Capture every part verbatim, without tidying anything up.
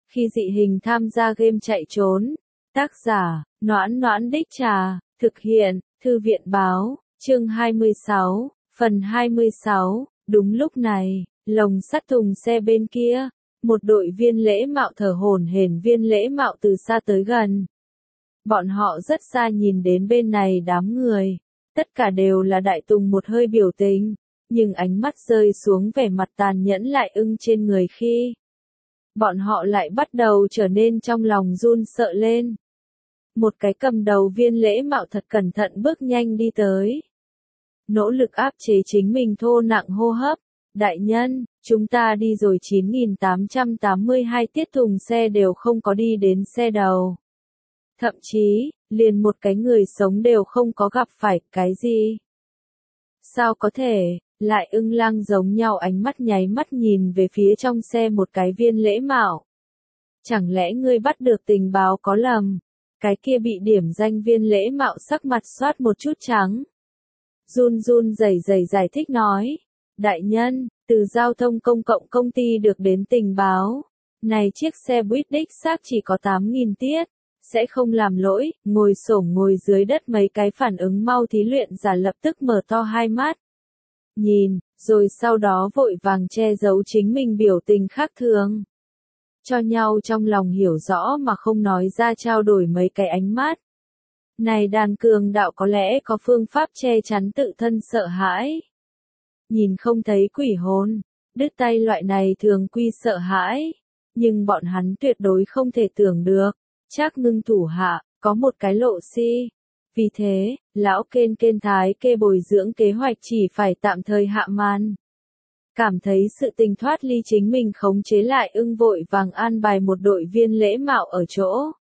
Khi dị hình tham gia game chạy trốn. Tác giả, Noãn Noãn Đích Trà, thực hiện, Thư viện báo, chương hai mươi sáu, phần hai mươi sáu, đúng lúc này, lồng sắt thùng xe bên kia, một đội viên lễ mạo thở hổn hển viên lễ mạo từ xa tới gần. Bọn họ rất xa nhìn đến bên này đám người, tất cả đều là đại tùng một hơi biểu tình, nhưng ánh mắt rơi xuống vẻ mặt tàn nhẫn lại ưng trên người khi bọn họ lại bắt đầu trở nên trong lòng run sợ lên. Một cái cầm đầu viên lễ mạo thật cẩn thận bước nhanh đi tới. Nỗ lực áp chế chính mình thô nặng hô hấp. Đại nhân, chúng ta đi rồi chín nghìn tám trăm tám mươi hai tiết thùng xe đều không có đi đến xe đầu. Thậm chí, liền một cái người sống đều không có gặp phải cái gì. Sao có thể, lại ưng lang giống nhau ánh mắt nháy mắt nhìn về phía trong xe một cái viên lễ mạo. Chẳng lẽ ngươi bắt được tình báo có lầm? Cái kia bị điểm danh viên lễ mạo sắc mặt xoát một chút trắng. Run run rẩy rẩy giải thích nói. Đại nhân, từ giao thông công cộng công ty được đến tình báo. Này chiếc xe buýt đích xác chỉ có tám nghìn tiết. Sẽ không làm lỗi, ngồi xổm ngồi dưới đất mấy cái phản ứng mau thí luyện giả lập tức mở to hai mắt. Nhìn, rồi sau đó vội vàng che giấu chính mình biểu tình khác thường. Cho nhau trong lòng hiểu rõ mà không nói ra trao đổi mấy cái ánh mắt. Này đàn cường đạo có lẽ có phương pháp che chắn tự thân sợ hãi. Nhìn không thấy quỷ hồn, đứt tay loại này thường quy sợ hãi. Nhưng bọn hắn tuyệt đối không thể tưởng được. Trác Ngưng thủ hạ, có một cái lộ si. Vì thế, lão kên kên thái kê bồi dưỡng kế hoạch chỉ phải tạm thời hạ màn. Cảm thấy sự tình thoát ly chính mình khống chế lại ưng vội vàng an bài một đội viên lễ mạo ở chỗ.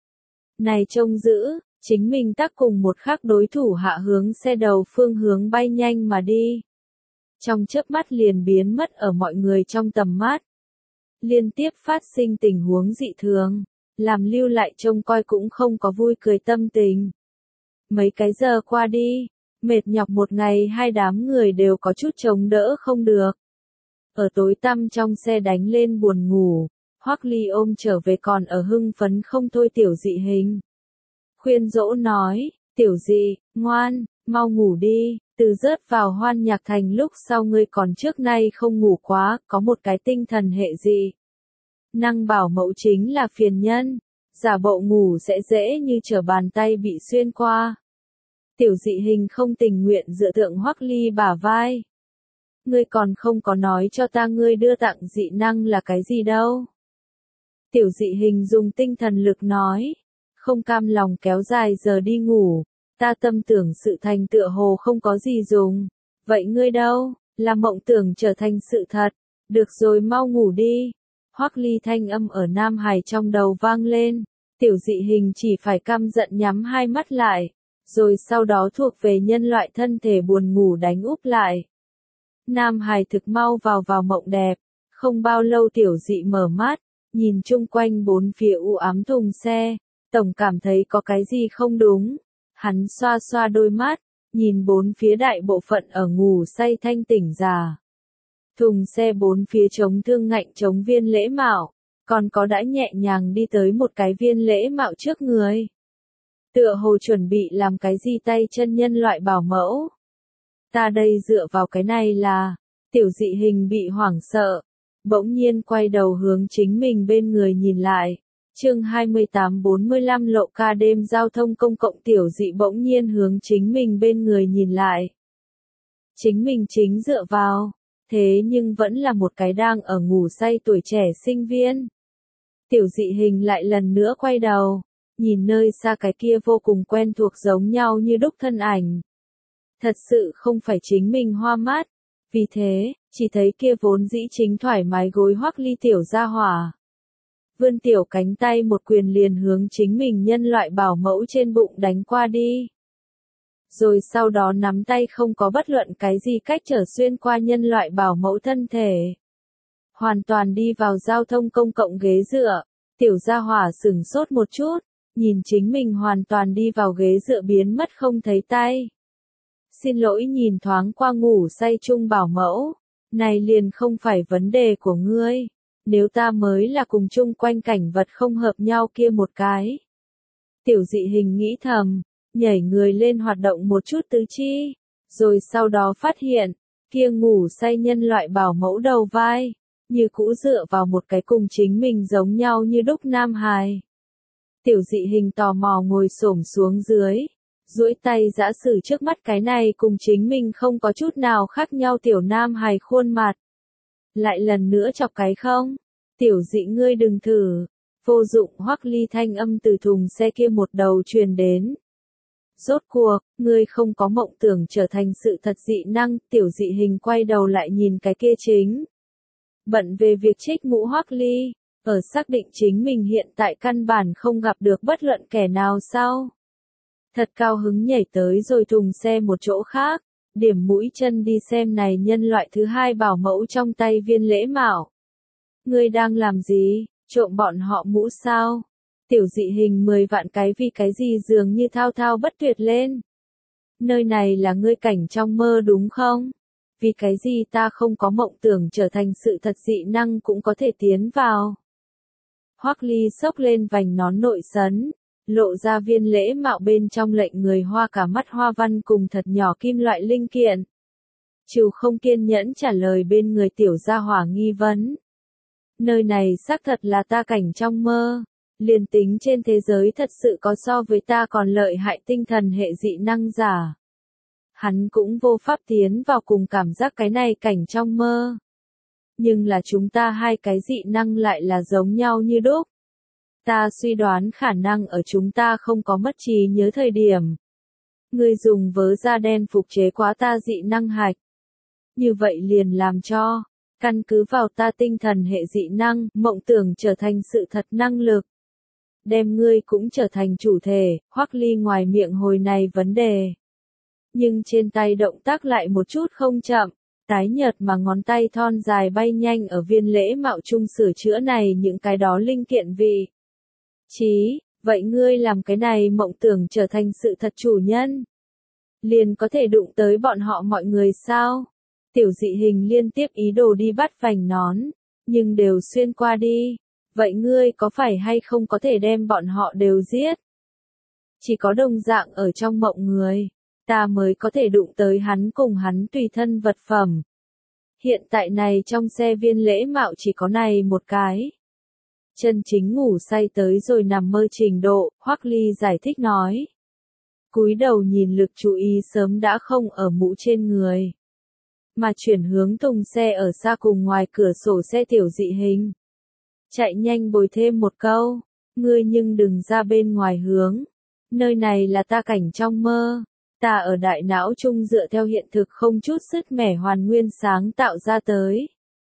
Này trông giữ, chính mình tác cùng một khắc đối thủ hạ hướng xe đầu phương hướng bay nhanh mà đi. Trong chớp mắt liền biến mất ở mọi người trong tầm mắt. Liên tiếp phát sinh tình huống dị thường. Làm lưu lại trông coi cũng không có vui cười tâm tình. Mấy cái giờ qua đi, mệt nhọc một ngày hai đám người đều có chút chống đỡ không được. Ở tối tăm trong xe đánh lên buồn ngủ, Hoắc Ly ôm trở về còn ở hưng phấn không thôi tiểu dị hình. Khuyên dỗ nói, tiểu dị, ngoan, mau ngủ đi, từ rớt vào hoan nhạc thành lúc sau ngươi còn trước nay không ngủ quá, có một cái tinh thần hệ dị. Năng bảo mẫu chính là phiền nhân, giả bộ ngủ sẽ dễ như trở bàn tay bị xuyên qua. Tiểu dị hình không tình nguyện dựa thượng Hoắc Ly bả vai. Ngươi còn không có nói cho ta ngươi đưa tặng dị năng là cái gì đâu. Tiểu dị hình dùng tinh thần lực nói, không cam lòng kéo dài giờ đi ngủ, ta tâm tưởng sự thành tựa hồ không có gì dùng. Vậy ngươi đâu, là mộng tưởng trở thành sự thật, được rồi mau ngủ đi. Hoắc Ly thanh âm ở Nam Hải trong đầu vang lên, tiểu dị hình chỉ phải căm giận nhắm hai mắt lại, rồi sau đó thuộc về nhân loại thân thể buồn ngủ đánh úp lại. Nam Hải thực mau vào vào mộng đẹp, không bao lâu tiểu dị mở mắt, nhìn chung quanh bốn phía u ám thùng xe, tổng cảm thấy có cái gì không đúng. Hắn xoa xoa đôi mắt, nhìn bốn phía đại bộ phận ở ngủ say thanh tỉnh già. Thùng xe bốn phía chống thương ngạnh chống viên lễ mạo, còn có đã nhẹ nhàng đi tới một cái viên lễ mạo trước người. Tựa hồ chuẩn bị làm cái gì tay chân nhân loại bảo mẫu. Ta đây dựa vào cái này là, tiểu dị hình bị hoảng sợ, bỗng nhiên quay đầu hướng chính mình bên người nhìn lại. Chương hai mươi tám bốn mươi lăm lộ ca đêm giao thông công cộng tiểu dị bỗng nhiên hướng chính mình bên người nhìn lại. Chính mình chính dựa vào. Thế nhưng vẫn là một cái đang ở ngủ say tuổi trẻ sinh viên. Tiểu dị hình lại lần nữa quay đầu, nhìn nơi xa cái kia vô cùng quen thuộc giống nhau như đúc thân ảnh. Thật sự không phải chính mình hoa mắt, vì thế, chỉ thấy kia vốn dĩ chính thoải mái gối Hoắc Ly tiểu gia hỏa. Vươn tiểu cánh tay một quyền liền hướng chính mình nhân loại bảo mẫu trên bụng đánh qua đi. Rồi sau đó nắm tay không có bất luận cái gì cách trở xuyên qua nhân loại bảo mẫu thân thể. Hoàn toàn đi vào giao thông công cộng ghế dựa, tiểu gia hỏa sửng sốt một chút, nhìn chính mình hoàn toàn đi vào ghế dựa biến mất không thấy tay. Xin lỗi nhìn thoáng qua ngủ say chung bảo mẫu, này liền không phải vấn đề của ngươi. nếu ta mới là cùng chung quanh cảnh vật không hợp nhau kia một cái. Tiểu dị hình nghĩ thầm, nhảy người lên hoạt động một chút tứ chi, rồi sau đó phát hiện, kia ngủ say nhân loại bảo mẫu đầu vai, như cũ dựa vào một cái cùng chính mình giống nhau như đúc nam hài. Tiểu dị hình tò mò ngồi xổm xuống dưới, duỗi tay giã sử trước mắt cái này cùng chính mình không có chút nào khác nhau tiểu nam hài khuôn mặt. Lại lần nữa chọc cái không? Tiểu dị ngươi đừng thử. Vô dụng Hoắc Ly thanh âm từ thùng xe kia một đầu truyền đến. Rốt cuộc, ngươi không có mộng tưởng trở thành sự thật dị năng, tiểu dị hình quay đầu lại nhìn cái kia chính. Bận về việc trích mũ Hoắc Ly, ở xác định chính mình hiện tại căn bản không gặp được bất luận kẻ nào sau. Thật cao hứng nhảy tới rồi thùng xe một chỗ khác, điểm mũi chân đi xem này nhân loại thứ hai bảo mẫu trong tay viên lễ mạo. Ngươi đang làm gì, trộm bọn họ mũ sao? Tiểu dị hình mười vạn cái vì cái gì dường như thao thao bất tuyệt lên. Nơi này là ngươi cảnh trong mơ đúng không? Vì cái gì ta không có mộng tưởng trở thành sự thật dị năng cũng có thể tiến vào. Hoắc Ly xốc lên vành nón nội sấn, lộ ra viên lễ mạo bên trong lệnh người hoa cả mắt hoa văn cùng thật nhỏ kim loại linh kiện. Trừ không kiên nhẫn trả lời bên người tiểu gia hỏa nghi vấn. Nơi này xác thật là ta cảnh trong mơ. Liền tính trên thế giới thật sự có so với ta còn lợi hại tinh thần hệ dị năng giả. Hắn cũng vô pháp tiến vào cùng cảm giác cái này cảnh trong mơ. Nhưng là chúng ta hai cái dị năng lại là giống nhau như đúc. Ta suy đoán khả năng ở chúng ta không có mất trí nhớ thời điểm. Ngươi dùng vớ da đen phục chế quá ta dị năng hạch. Như vậy liền làm cho, căn cứ vào ta tinh thần hệ dị năng, mộng tưởng trở thành sự thật năng lực. Đem ngươi cũng trở thành chủ thể, Hoắc Ly ngoài miệng hồi này vấn đề. Nhưng trên tay động tác lại một chút không chậm, tái nhợt mà ngón tay thon dài bay nhanh ở viên lễ mạo chung sửa chữa này những cái đó linh kiện vị. Chí, vậy ngươi làm cái này mộng tưởng trở thành sự thật chủ nhân. Liền có thể đụng tới bọn họ mọi người sao? Tiểu dị hình liên tiếp ý đồ đi bắt vành nón, nhưng đều xuyên qua đi. Vậy ngươi có phải hay không có thể đem bọn họ đều giết? Chỉ có đồng dạng ở trong mộng người, ta mới có thể đụng tới hắn cùng hắn tùy thân vật phẩm. Hiện tại này trong xe viên lễ mạo chỉ có này một cái. Chân chính ngủ say tới rồi nằm mơ trình độ, Hoắc Ly giải thích nói. Cúi đầu nhìn lực chú ý sớm đã không ở mũ trên người. Mà chuyển hướng thùng xe ở xa cùng ngoài cửa sổ xe tiểu dị hình. Chạy nhanh bồi thêm một câu, ngươi nhưng đừng ra bên ngoài hướng. Nơi này là ta cảnh trong mơ. Ta ở đại não chung dựa theo hiện thực không chút sứt mẻ hoàn nguyên sáng tạo ra tới.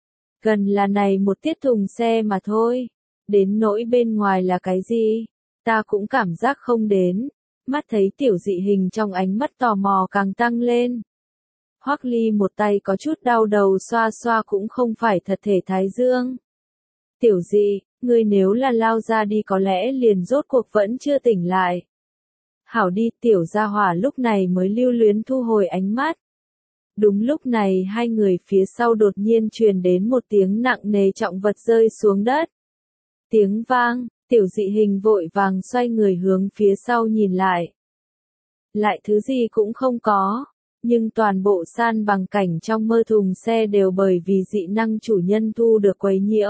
Gần là này một tiết thùng xe mà thôi. Đến nỗi bên ngoài là cái gì? Ta cũng cảm giác không đến. Mắt thấy tiểu dị hình trong ánh mắt tò mò càng tăng lên. Hoắc Ly một tay có chút đau đầu xoa xoa cũng không phải thật thể thái dương. Tiểu dị, ngươi nếu là lao ra đi có lẽ liền rốt cuộc vẫn chưa tỉnh lại. Hảo đi, tiểu gia hỏa lúc này mới lưu luyến thu hồi ánh mắt. Đúng lúc này hai người phía sau đột nhiên truyền đến một tiếng nặng nề trọng vật rơi xuống đất. Tiếng vang, tiểu dị hình vội vàng xoay người hướng phía sau nhìn lại. Lại thứ gì cũng không có, nhưng toàn bộ san bằng cảnh trong mơ thùng xe đều bởi vì dị năng chủ nhân thu được quấy nhiễu.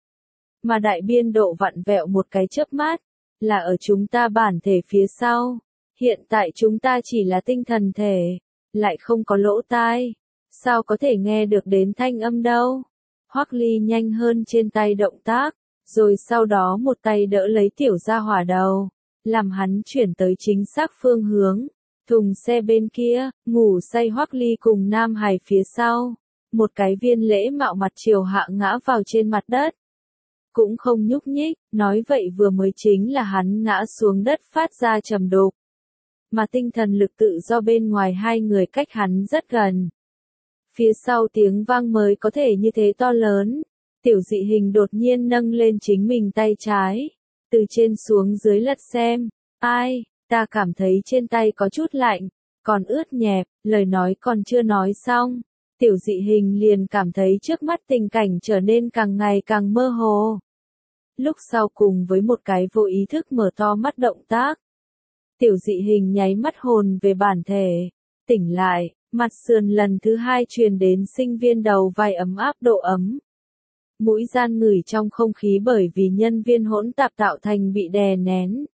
Mà đại biên độ vặn vẹo một cái chớp mắt, là ở chúng ta bản thể phía sau. Hiện tại chúng ta chỉ là tinh thần thể, lại không có lỗ tai. Sao có thể nghe được đến thanh âm đâu? Hoắc Ly nhanh hơn trên tay động tác, rồi sau đó một tay đỡ lấy tiểu gia hỏa đầu, làm hắn chuyển tới chính xác phương hướng. Thùng xe bên kia, ngủ say Hoắc Ly cùng Nam Hải phía sau. Một cái viên lễ mạo mặt chiều hạ ngã vào trên mặt đất. Cũng không nhúc nhích, nói vậy vừa mới chính là hắn ngã xuống đất phát ra trầm đục. Mà tinh thần lực tự do bên ngoài hai người cách hắn rất gần. Phía sau tiếng vang mới có thể như thế to lớn. Tiểu dị hình đột nhiên nâng lên chính mình tay trái. Từ trên xuống dưới lật xem. Ai, ta cảm thấy trên tay có chút lạnh. Còn ướt nhẹp, lời nói còn chưa nói xong. Tiểu dị hình liền cảm thấy trước mắt tình cảnh trở nên càng ngày càng mơ hồ. Lúc sau cùng với một cái vô ý thức mở to mắt động tác. Tiểu dị hình nháy mắt hồn về bản thể, tỉnh lại, mặt sườn lần thứ hai truyền đến sinh viên đầu vai ấm áp độ ấm. Mũi gian ngửi trong không khí bởi vì nhân viên hỗn tạp tạo thành bị đè nén.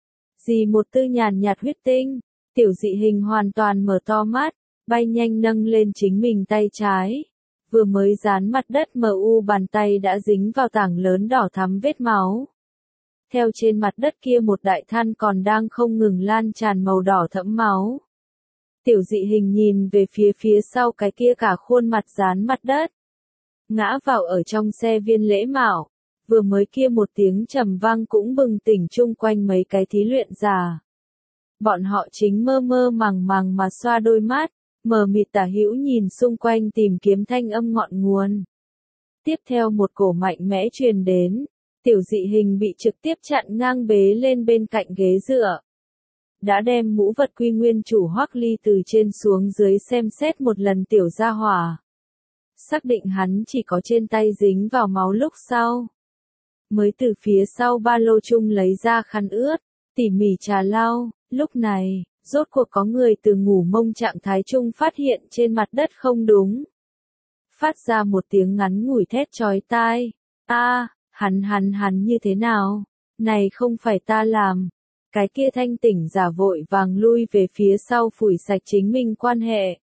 Dì một tư nhàn nhạt huyết tinh, tiểu dị hình hoàn toàn mở to mắt, bay nhanh nâng lên chính mình tay trái. Vừa mới dán mặt đất mờ u bàn tay đã dính vào tảng lớn đỏ thắm vết máu. Theo trên mặt đất kia một đại than còn đang không ngừng lan tràn màu đỏ thẫm máu. Tiểu dị hình nhìn về phía phía sau cái kia cả khuôn mặt dán mặt đất. Ngã vào ở trong xe viên lễ mạo, vừa mới kia một tiếng trầm vang cũng bừng tỉnh chung quanh mấy cái thí luyện giả. Bọn họ chính mơ mơ màng màng mà xoa đôi mắt, mờ mịt tả hữu nhìn xung quanh tìm kiếm thanh âm ngọn nguồn. Tiếp theo một cổ mạnh mẽ truyền đến, tiểu dị hình bị trực tiếp chặn ngang bế lên bên cạnh ghế dựa. Đã đem mũ vật quy nguyên chủ Hoắc Ly từ trên xuống dưới xem xét một lần tiểu gia hỏa. Xác định hắn chỉ có trên tay dính vào máu lúc sau. Mới từ phía sau ba lô chung lấy ra khăn ướt, tỉ mỉ trà lau, lúc này, rốt cuộc có người từ ngủ mông trạng thái chung phát hiện trên mặt đất không đúng. Phát ra một tiếng ngắn ngủi thét chói tai, a, hắn hắn hắn như thế nào, này không phải ta làm. Cái kia thanh tỉnh giả vội vàng lui về phía sau phủi sạch chính mình quan hệ.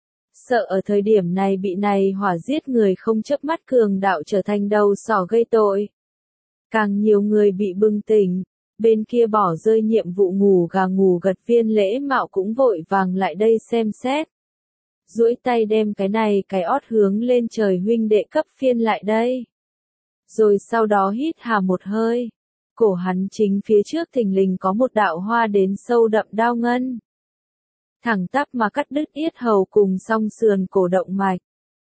Sợ ở thời điểm này bị này hỏa giết người không chớp mắt cường đạo trở thành đầu sỏ gây tội. Càng nhiều người bị bừng tỉnh, bên kia bỏ rơi nhiệm vụ ngủ gà ngủ gật viên lễ mạo cũng vội vàng lại đây xem xét. Duỗi tay đem cái này cái ót hướng lên trời huynh đệ cấp phiên lại đây. Rồi sau đó hít hà một hơi. Cổ hắn chính phía trước thình lình có một đạo hoa đến sâu đậm đao ngân. Thẳng tắp mà cắt đứt yết hầu cùng song sườn cổ động mạch.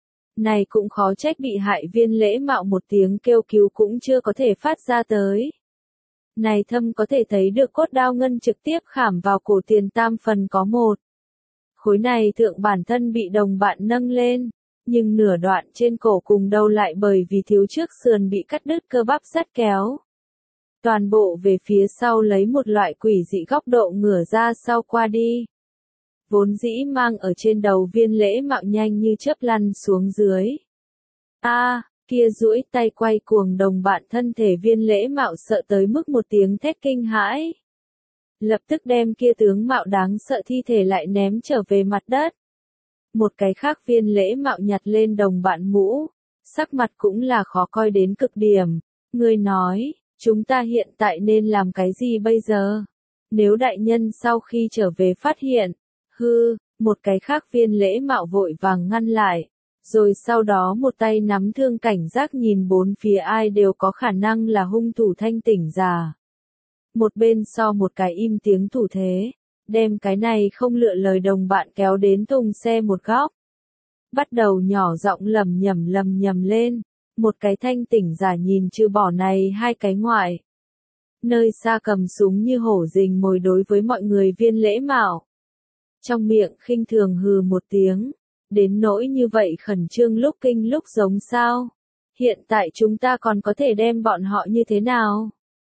Này cũng khó trách bị hại viên lễ mạo một tiếng kêu cứu cũng chưa có thể phát ra tới. Này thâm có thể thấy được cốt đao ngân trực tiếp khảm vào cổ tiền tam phần có một. Khối này thượng bản thân bị đồng bạn nâng lên, nhưng nửa đoạn trên cổ cùng đầu lại bởi vì thiếu trước sườn bị cắt đứt cơ bắp sắt kéo. Toàn bộ về phía sau lấy một loại quỷ dị góc độ ngửa ra sau qua đi. Vốn dĩ mang ở trên đầu viên lễ mạo nhanh như chớp lăn xuống dưới. A, kia duỗi tay quay cuồng đồng bạn thân thể viên lễ mạo sợ tới mức một tiếng thét kinh hãi. Lập tức đem kia tướng mạo đáng sợ thi thể lại ném trở về mặt đất. Một cái khác viên lễ mạo nhặt lên đồng bạn mũ, sắc mặt cũng là khó coi đến cực điểm. Người nói, chúng ta hiện tại nên làm cái gì bây giờ? Nếu đại nhân sau khi trở về phát hiện, hư, một cái khác viên lễ mạo vội vàng ngăn lại, rồi sau đó một tay nắm thương cảnh giác nhìn bốn phía ai đều có khả năng là hung thủ thanh tỉnh già. Một bên so một cái im tiếng thủ thế, đem cái này không lựa lời đồng bạn kéo đến thùng xe một góc. Bắt đầu nhỏ giọng lầm nhầm lầm nhầm lên, một cái thanh tỉnh giả nhìn trừ bỏ này hai cái ngoại. Nơi xa cầm súng như hổ rình mồi đối với mọi người viên lễ mạo. Trong miệng khinh thường hừ một tiếng, đến nỗi như vậy khẩn trương lúc kinh lúc giống sao. Hiện tại chúng ta còn có thể đem bọn họ như thế nào?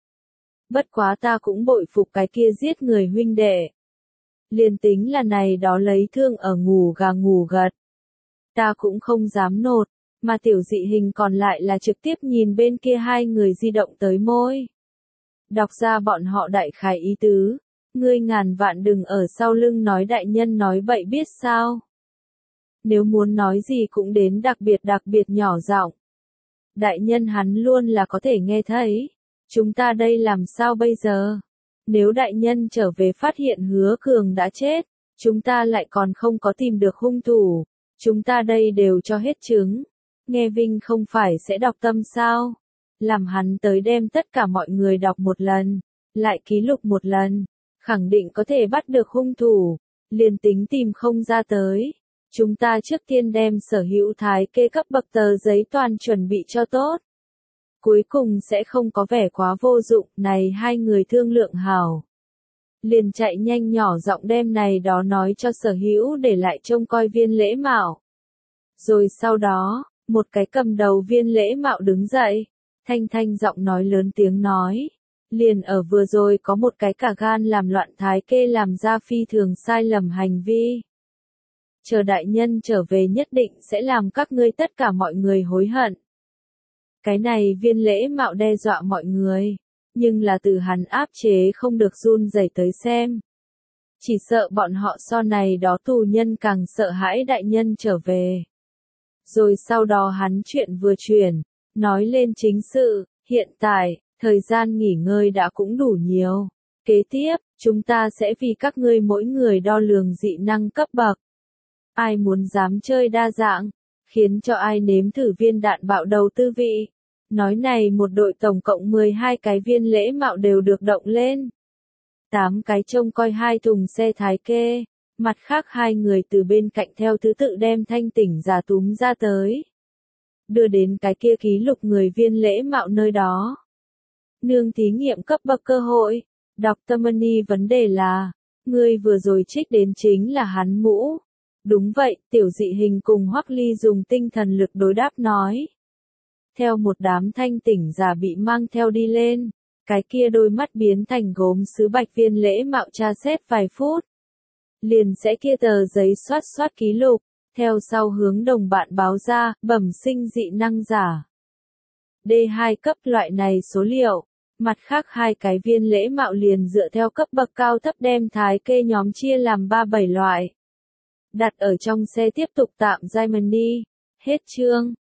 Bất quá ta cũng bội phục cái kia giết người huynh đệ. Liền tính là này đó lấy thương ở ngủ gà ngủ gật. Ta cũng không dám nột, mà tiểu dị hình còn lại là trực tiếp nhìn bên kia hai người di động tới môi. Đọc ra bọn họ đại khái ý tứ, ngươi ngàn vạn đừng ở sau lưng nói đại nhân nói bậy biết sao. Nếu muốn nói gì cũng đến đặc biệt đặc biệt nhỏ giọng. Đại nhân hắn luôn là có thể nghe thấy. Chúng ta đây làm sao bây giờ? Nếu đại nhân trở về phát hiện Hứa Cường đã chết, chúng ta lại còn không có tìm được hung thủ. Chúng ta đây đều cho hết chứng. Nghe Vinh không phải sẽ đọc tâm sao? Làm hắn tới đem tất cả mọi người đọc một lần, lại ký lục một lần, khẳng định có thể bắt được hung thủ, liền tính tìm không ra tới. Chúng ta trước tiên đem sở hữu thái kê cấp bậc tờ giấy toàn chuẩn bị cho tốt. Cuối cùng sẽ không có vẻ quá vô dụng, này hai người thương lượng hảo. Liền chạy nhanh nhỏ giọng đem này đó nói cho sở hữu để lại trông coi viên lễ mạo. Rồi sau đó, một cái cầm đầu viên lễ mạo đứng dậy, thanh thanh giọng nói lớn tiếng nói. Liền ở vừa rồi có một cái cả gan làm loạn thái kê làm ra phi thường sai lầm hành vi. Chờ đại nhân trở về nhất định sẽ làm các ngươi tất cả mọi người hối hận. Cái này viên lễ mạo đe dọa mọi người, nhưng là từ hắn áp chế không được run rẩy tới xem. Chỉ sợ bọn họ sau này đó tù nhân càng sợ hãi đại nhân trở về. Rồi sau đó hắn chuyện vừa chuyển, nói lên chính sự, hiện tại, thời gian nghỉ ngơi đã cũng đủ nhiều. Kế tiếp, chúng ta sẽ vì các ngươi mỗi người đo lường dị năng cấp bậc. Ai muốn dám chơi đa dạng, khiến cho ai nếm thử viên đạn bạo đầu tư vị. Nói này một đội tổng cộng mười hai cái viên lễ mạo đều được động lên. tám cái trông coi hai thùng xe thái kê, mặt khác hai người từ bên cạnh theo thứ tự đem thanh tỉnh giả túm ra tới. Đưa đến cái kia ký lục người viên lễ mạo nơi đó. Nương thí nghiệm cấp bậc cơ hội, doctor Money vấn đề là, người vừa rồi trích đến chính là hắn mũ. Đúng vậy, tiểu dị hình cùng Hoắc Ly dùng tinh thần lực đối đáp nói. Theo một đám thanh tỉnh giả bị mang theo đi lên, cái kia đôi mắt biến thành gốm sứ bạch viên lễ mạo tra xét vài phút. Liền sẽ kia tờ giấy soát soát ký lục, theo sau hướng đồng bạn báo ra, bẩm sinh dị năng giả. D hai cấp loại này số liệu, mặt khác hai cái viên lễ mạo liền dựa theo cấp bậc cao thấp đem thái kê nhóm chia làm ba bảy loại. Đặt ở trong xe tiếp tục tạm giai mani. Hết chương.